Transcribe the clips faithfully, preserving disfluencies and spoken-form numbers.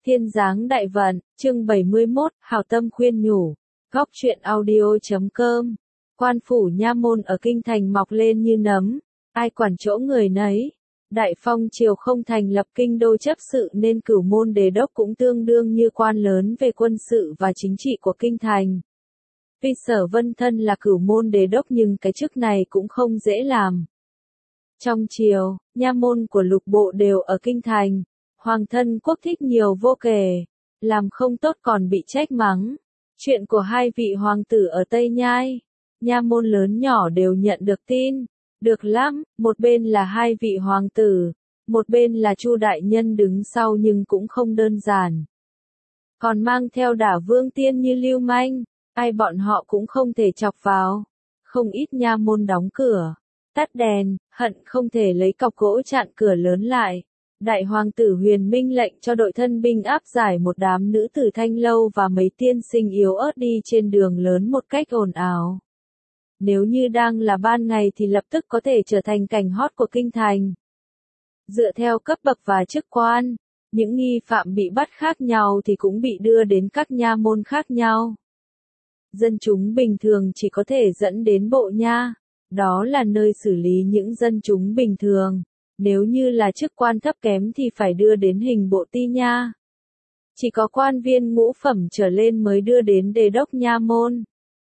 Thiên Giáng Đại Vận, chương bảy mươi mốt, hảo tâm khuyên nhủ. Góc truyện audio chấm com. Quan phủ nha môn ở kinh thành mọc lên như nấm, ai quản chỗ người nấy. Đại phong triều không thành lập kinh đô chấp sự nên cửu môn đề đốc cũng tương đương như quan lớn về quân sự và chính trị của kinh thành. Tuy Sở Vân thân là cửu môn đề đốc nhưng cái chức này cũng không dễ làm. Trong triều, nha môn của lục bộ đều ở kinh thành. Hoàng thân quốc thích nhiều vô kể, làm không tốt còn bị trách mắng. Chuyện của hai vị hoàng tử ở Tây Nhai, nha môn lớn nhỏ đều nhận được tin. Được lắm, một bên là hai vị hoàng tử, một bên là Chu đại nhân đứng sau nhưng cũng không đơn giản. Còn mang theo đả vương tiên như lưu manh, ai bọn họ cũng không thể chọc vào. Không ít nha môn đóng cửa, tắt đèn, hận không thể lấy cọc gỗ chặn cửa lớn lại. Đại hoàng tử Huyền Minh lệnh cho đội thân binh áp giải một đám nữ tử Thanh Lâu và mấy tiên sinh yếu ớt đi trên đường lớn một cách ồn ào. Nếu như đang là ban ngày thì lập tức có thể trở thành cảnh hot của kinh thành. Dựa theo cấp bậc và chức quan, những nghi phạm bị bắt khác nhau thì cũng bị đưa đến các nha môn khác nhau. Dân chúng bình thường chỉ có thể dẫn đến bộ nha, đó là nơi xử lý những dân chúng bình thường. Nếu như là chức quan thấp kém thì phải đưa đến hình bộ ti nha. Chỉ có quan viên ngũ phẩm trở lên mới đưa đến đề đốc nha môn.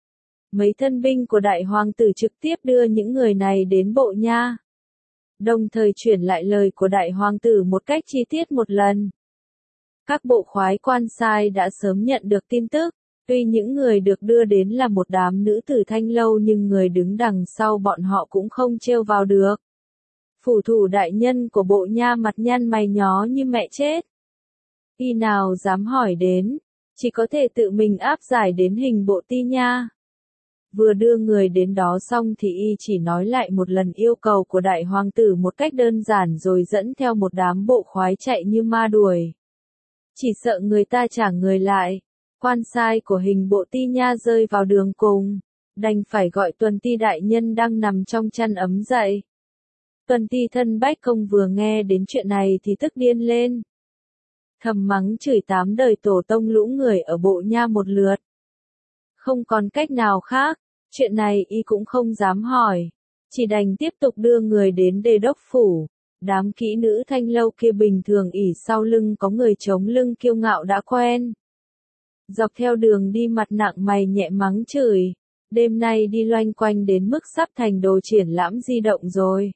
Mấy thân binh của đại hoàng tử trực tiếp đưa những người này đến bộ nha. Đồng thời chuyển lại lời của đại hoàng tử một cách chi tiết một lần. Các bộ khoái quan sai đã sớm nhận được tin tức. Tuy những người được đưa đến là một đám nữ tử Thanh Lâu nhưng người đứng đằng sau bọn họ cũng không trêu vào được. Phủ thủ đại nhân của bộ nha mặt nhăn mày nhó như mẹ chết. Y nào dám hỏi đến, chỉ có thể tự mình áp giải đến hình bộ ti nha. Vừa đưa người đến đó xong thì y chỉ nói lại một lần yêu cầu của đại hoàng tử một cách đơn giản rồi dẫn theo một đám bộ khoái chạy như ma đuổi. Chỉ sợ người ta trả người lại, quan sai của hình bộ ti nha rơi vào đường cùng, đành phải gọi Tuần ti đại nhân đang nằm trong chăn ấm dậy. Tuần ti thân Bách Công vừa nghe đến chuyện này thì tức điên lên. Thầm mắng chửi tám đời tổ tông lũ người ở bộ nha một lượt. Không còn cách nào khác, chuyện này y cũng không dám hỏi. Chỉ đành tiếp tục đưa người đến đề đốc phủ. Đám kỹ nữ Thanh Lâu kia bình thường ỉ sau lưng có người chống lưng kiêu ngạo đã quen. Dọc theo đường đi mặt nặng mày nhẹ mắng chửi. Đêm nay đi loanh quanh đến mức sắp thành đồ triển lãm di động rồi.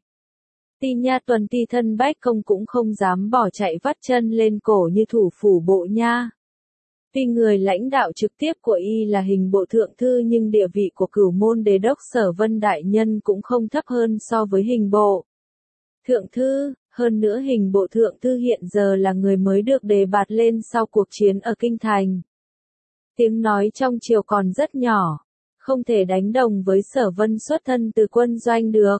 Ti nha Tuần ti thân Bách Công cũng không dám bỏ chạy vắt chân lên cổ như thủ phủ bộ nha. Tuy người lãnh đạo trực tiếp của y là hình bộ thượng thư nhưng địa vị của cửu môn đề đốc Sở Vân đại nhân cũng không thấp hơn so với hình bộ thượng thư, hơn nữa hình bộ thượng thư hiện giờ là người mới được đề bạt lên sau cuộc chiến ở kinh thành. Tiếng nói trong triều còn rất nhỏ, không thể đánh đồng với Sở Vân xuất thân từ quân doanh được.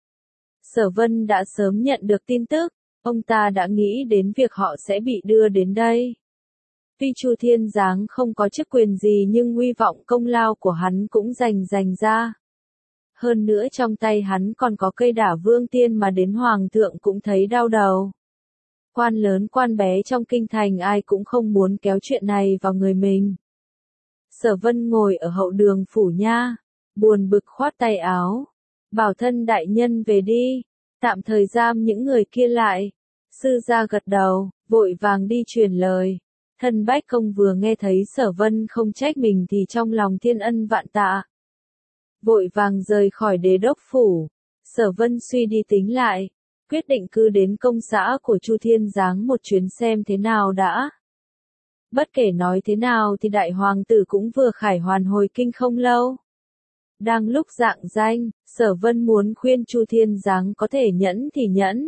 Sở Vân đã sớm nhận được tin tức, ông ta đã nghĩ đến việc họ sẽ bị đưa đến đây. Tuy Chu Thiên Giáng không có chức quyền gì nhưng uy vọng công lao của hắn cũng dành dành ra. Hơn nữa trong tay hắn còn có cây đả vương tiên mà đến hoàng thượng cũng thấy đau đầu. Quan lớn quan bé trong kinh thành ai cũng không muốn kéo chuyện này vào người mình. Sở Vân ngồi ở hậu đường phủ nha, buồn bực khoát tay áo. Bảo thân đại nhân về đi, tạm thời giam những người kia lại. Sư gia gật đầu, vội vàng đi truyền lời. Thân Bách Công vừa nghe thấy Sở Vân không trách mình thì trong lòng thiên ân vạn tạ. Vội vàng rời khỏi đế đốc phủ. Sở Vân suy đi tính lại, quyết định cứ đến công xã của Chu Thiên Giáng một chuyến xem thế nào đã. Bất kể nói thế nào thì đại hoàng tử cũng vừa khải hoàn hồi kinh không lâu. Đang lúc rạng danh, Sở Vân muốn khuyên Chu Thiên Giáng có thể nhẫn thì nhẫn.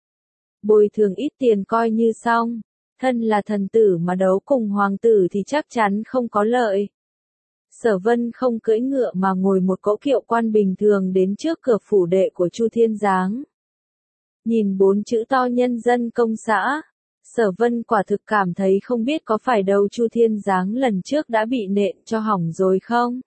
Bồi thường ít tiền coi như xong, thân là thần tử mà đấu cùng hoàng tử thì chắc chắn không có lợi. Sở Vân không cưỡi ngựa mà ngồi một cỗ kiệu quan bình thường đến trước cửa phủ đệ của Chu Thiên Giáng. Nhìn bốn chữ to nhân dân công xã, Sở Vân quả thực cảm thấy không biết có phải đâu Chu Thiên Giáng lần trước đã bị nện cho hỏng rồi không?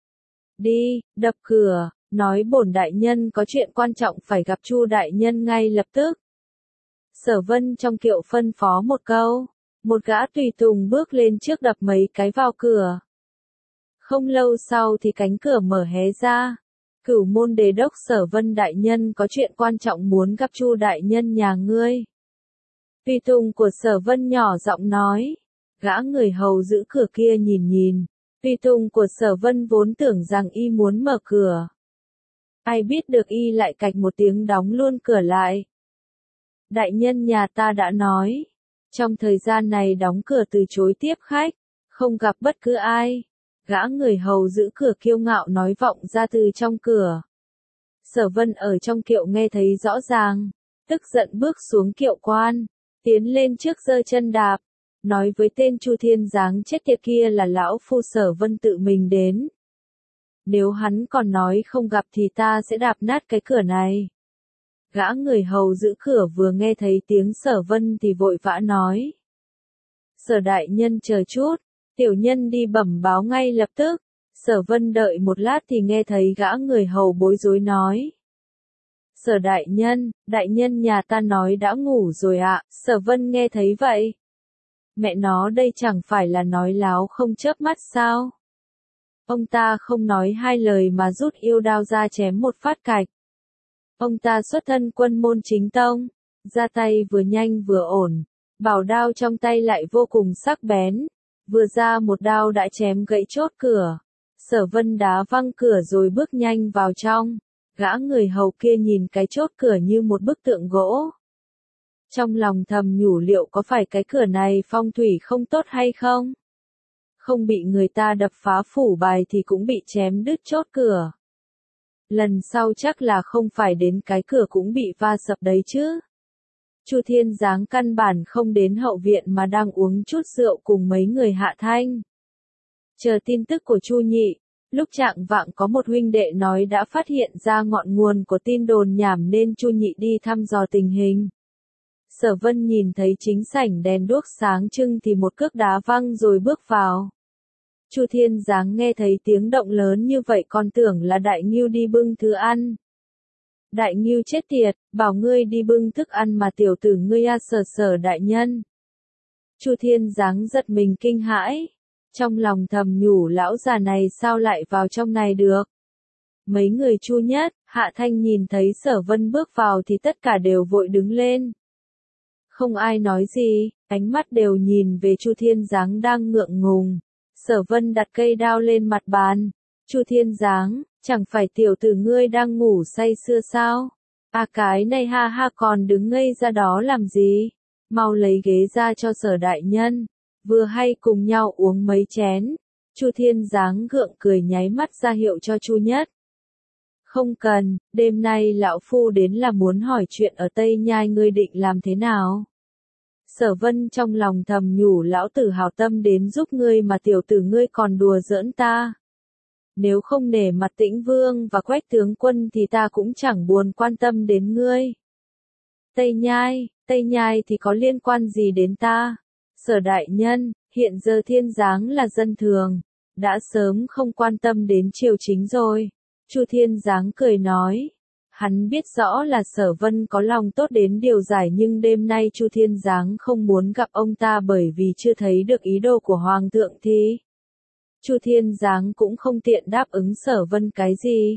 Đi, đập cửa, nói bổn đại nhân có chuyện quan trọng phải gặp Chu đại nhân ngay lập tức. Sở Vân trong kiệu phân phó một câu, Một gã tùy tùng bước lên trước đập mấy cái vào cửa. Không lâu sau thì cánh cửa mở hé ra. Cửu môn đế đốc Sở Vân đại nhân có chuyện quan trọng muốn gặp Chu đại nhân nhà ngươi. Tùy tùng của Sở Vân nhỏ giọng nói. Gã người hầu giữ cửa kia nhìn nhìn. Tùy tùng của Sở Vân vốn tưởng rằng y muốn mở cửa. Ai biết được y lại cạch một tiếng đóng luôn cửa lại. Đại nhân nhà ta đã nói. Trong thời gian này đóng cửa từ chối tiếp khách. Không gặp bất cứ ai. Gã người hầu giữ cửa kiêu ngạo nói vọng ra từ trong cửa. Sở Vân ở trong kiệu nghe thấy rõ ràng. Tức giận bước xuống kiệu quan. Tiến lên trước giơ chân đạp. Nói với tên Chu Thiên Giáng chết tiệt kia là lão phu Sở Vân tự mình đến. Nếu hắn còn nói không gặp thì ta sẽ đạp nát cái cửa này. Gã người hầu giữ cửa vừa nghe thấy tiếng Sở Vân thì vội vã nói. Sở đại nhân chờ chút, tiểu nhân đi bẩm báo ngay lập tức. Sở Vân đợi một lát thì nghe thấy gã người hầu bối rối nói. Sở đại nhân, đại nhân nhà ta nói đã ngủ rồi ạ. Sở Vân nghe thấy vậy. Mẹ nó đây chẳng phải là nói láo không chớp mắt sao? Ông ta không nói hai lời mà rút yêu đao ra chém một phát cạch. Ông ta xuất thân quân môn chính tông, ra tay vừa nhanh vừa ổn, bảo đao trong tay lại vô cùng sắc bén, vừa ra một đao đã chém gãy chốt cửa. Sở Vân đá văng cửa rồi bước nhanh vào trong, gã người hầu kia nhìn cái chốt cửa như một bức tượng gỗ. Trong lòng thầm nhủ liệu có phải cái cửa này phong thủy không tốt hay không? Không bị người ta đập phá phủ bài thì cũng bị chém đứt chốt cửa. Lần sau chắc là không phải đến cái cửa cũng bị va sập đấy chứ. Chu Thiên Giáng căn bản không đến hậu viện mà đang uống chút rượu cùng mấy người Hạ Thanh. Chờ tin tức của Chu Nhị, lúc trạng vạng có một huynh đệ nói đã phát hiện ra ngọn nguồn của tin đồn nhảm nên Chu Nhị đi thăm dò tình hình. Sở Vân nhìn thấy chính sảnh đèn đuốc sáng trưng thì một cước đá văng rồi bước vào. Chu Thiên Giáng nghe thấy tiếng động lớn như vậy còn tưởng là Đại Ngưu đi bưng thứ ăn. Đại Ngưu chết tiệt, bảo ngươi đi bưng thức ăn mà tiểu tử ngươi a Sở Sở đại nhân. Chu Thiên Giáng giật mình kinh hãi, trong lòng thầm nhủ lão già này sao lại vào trong này được. Mấy người Chu Nhất, Hạ Thanh nhìn thấy Sở Vân bước vào thì tất cả đều vội đứng lên. Không ai nói gì, ánh mắt đều nhìn về Chu Thiên Giáng đang ngượng ngùng. Sở Vân đặt cây đao lên mặt bàn. Chu Thiên Giáng, chẳng phải tiểu tử ngươi đang ngủ say sưa sao? À cái này ha ha còn đứng ngây ra đó làm gì? Mau lấy ghế ra cho Sở đại nhân. Vừa hay cùng nhau uống mấy chén. Chu Thiên Giáng gượng cười nháy mắt ra hiệu cho Chu Nhất. Không cần, đêm nay lão phu đến là muốn hỏi chuyện ở Tây Nhai ngươi định làm thế nào? Sở Vân trong lòng thầm nhủ lão tử hào tâm đến giúp ngươi mà tiểu tử ngươi còn đùa giỡn ta. Nếu không nể mặt Tĩnh Vương và Quách tướng quân thì ta cũng chẳng buồn quan tâm đến ngươi. Tây Nhai, Tây Nhai thì có liên quan gì đến ta? Sở đại nhân, hiện giờ Thiên Giáng là dân thường, đã sớm không quan tâm đến triều chính rồi. Chu Thiên Giáng cười nói. Hắn biết rõ là Sở Vân có lòng tốt đến điều giải nhưng đêm nay Chu Thiên Giáng không muốn gặp ông ta bởi vì chưa thấy được ý đồ của Hoàng thượng thì. Chu Thiên Giáng cũng không tiện đáp ứng Sở Vân cái gì.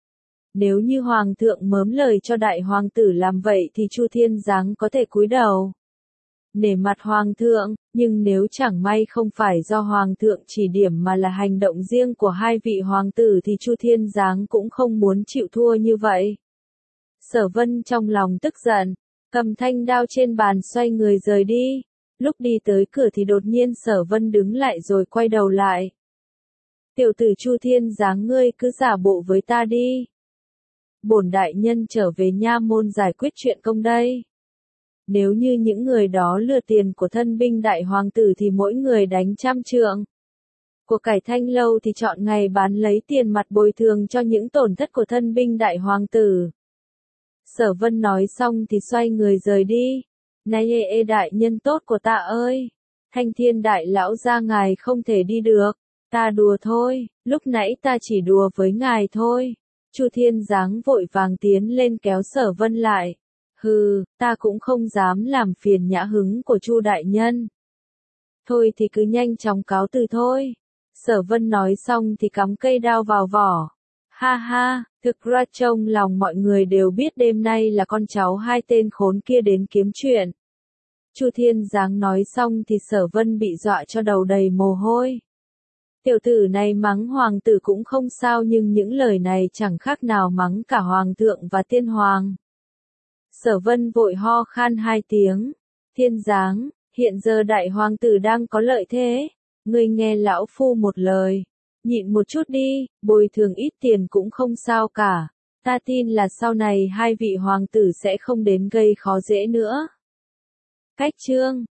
Nếu như Hoàng thượng mớm lời cho đại hoàng tử làm vậy thì Chu Thiên Giáng có thể cúi đầu. Nể mặt Hoàng thượng, nhưng nếu chẳng may không phải do Hoàng thượng chỉ điểm mà là hành động riêng của hai vị hoàng tử thì Chu Thiên Giáng cũng không muốn chịu thua như vậy. Sở Vân trong lòng tức giận, cầm thanh đao trên bàn xoay người rời đi. Lúc đi tới cửa thì đột nhiên Sở Vân đứng lại rồi quay đầu lại. Tiểu tử Chu Thiên Giáng ngươi cứ giả bộ với ta đi. Bổn đại nhân trở về nha môn giải quyết chuyện công đây. Nếu như những người đó lừa tiền của thân binh đại hoàng tử thì mỗi người đánh trăm trượng. Của cải Thanh Lâu thì chọn ngày bán lấy tiền mặt bồi thường cho những tổn thất của thân binh đại hoàng tử. Sở Vân nói xong thì xoay người rời đi. Này ê ê đại nhân tốt của ta ơi! Thanh Thiên đại lão gia ngài không thể đi được. Ta đùa thôi, lúc nãy ta chỉ đùa với ngài thôi. Chu Thiên Giáng vội vàng tiến lên kéo Sở Vân lại. Hừ, ta cũng không dám làm phiền nhã hứng của Chu đại nhân. Thôi thì cứ nhanh chóng cáo từ thôi. Sở Vân nói xong thì cắm cây đao vào vỏ. Ha ha, thực ra trong lòng mọi người đều biết đêm nay là con cháu hai tên khốn kia đến kiếm chuyện. Chu Thiên Giáng nói xong thì Sở Vân bị dọa cho đầu đầy mồ hôi. Tiểu tử này mắng hoàng tử cũng không sao, nhưng những lời này chẳng khác nào mắng cả hoàng thượng và tiên hoàng. Sở Vân vội ho khan hai tiếng. Thiên Giáng, hiện giờ đại hoàng tử đang có lợi thế. Ngươi nghe lão phu một lời. Nhịn một chút đi, bồi thường ít tiền cũng không sao cả. Ta tin là sau này hai vị hoàng tử sẽ không đến gây khó dễ nữa. Cách chương